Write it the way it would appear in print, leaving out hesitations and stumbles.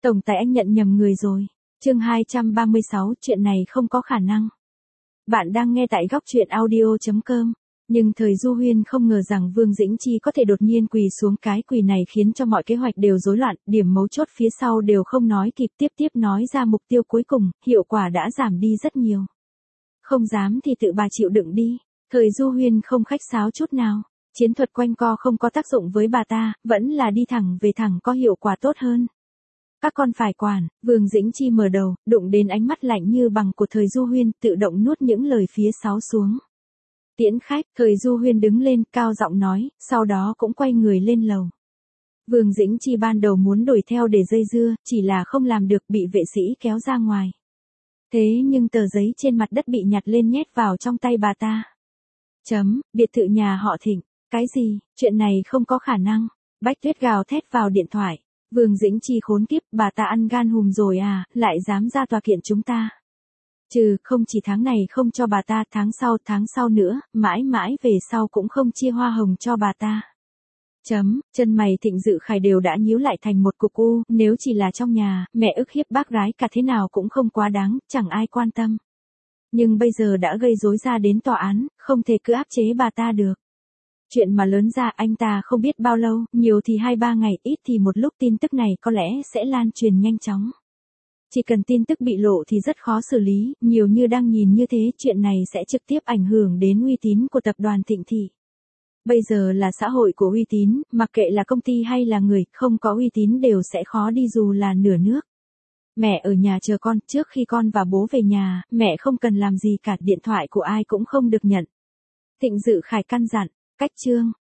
Tổng tài anh nhận nhầm người rồi. Chương 236, chuyện này không có khả năng. Bạn đang nghe tại góc truyện audio.com. Nhưng thời Du Huyên không ngờ rằng Vương Dĩnh Chi có thể đột nhiên quỳ xuống, cái quỳ này khiến cho mọi kế hoạch đều rối loạn, điểm mấu chốt phía sau đều không nói kịp, tiếp nói ra mục tiêu cuối cùng, hiệu quả đã giảm đi rất nhiều. Không dám thì tự bà chịu đựng đi. Thời Du Huyên không khách sáo chút nào. Chiến thuật quanh co không có tác dụng với bà ta, vẫn là đi thẳng về thẳng có hiệu quả tốt hơn. Các con phải quản. Vương Dĩnh Chi mở đầu, đụng đến ánh mắt lạnh như bằng của thời Du Huyên, tự động nuốt những lời phía sau xuống. Tiễn khách. Thời Du Huyên đứng lên, cao giọng nói, sau đó cũng quay người lên lầu. Vương Dĩnh Chi ban đầu muốn đuổi theo để dây dưa, chỉ là không làm được, bị vệ sĩ kéo ra ngoài. Thế nhưng tờ giấy trên mặt đất bị nhặt lên nhét vào trong tay bà ta. Biệt thự nhà họ Thịnh. Cái gì? Chuyện này không có khả năng. Bách Tuyết gào thét vào điện thoại. Vương Dĩnh Chi khốn kiếp, bà ta ăn gan hùm rồi à, lại dám ra tòa kiện chúng ta. Không chỉ tháng này không cho bà ta, tháng sau nữa, mãi mãi về sau cũng không chia hoa hồng cho bà ta. Chân mày Thịnh Dự Khải đều đã nhíu lại thành một cục u, nếu chỉ là trong nhà, mẹ ức hiếp bác gái cả thế nào cũng không quá đáng, chẳng ai quan tâm. Nhưng bây giờ đã gây rối ra đến tòa án, không thể cứ áp chế bà ta được. Chuyện mà lớn ra anh ta không biết bao lâu, nhiều thì 2-3 ngày, ít thì một lúc, tin tức này có lẽ sẽ lan truyền nhanh chóng. Chỉ cần tin tức bị lộ thì rất khó xử lý, nhiều như đang nhìn như thế, chuyện này sẽ trực tiếp ảnh hưởng đến uy tín của tập đoàn Thịnh Thị. Bây giờ là xã hội của uy tín, mặc kệ là công ty hay là người, không có uy tín đều sẽ khó đi dù là nửa nước. Mẹ ở nhà chờ con, trước khi con và bố về nhà, mẹ không cần làm gì cả, điện thoại của ai cũng không được nhận. Thịnh Dự Khải căn dặn. Cách chương.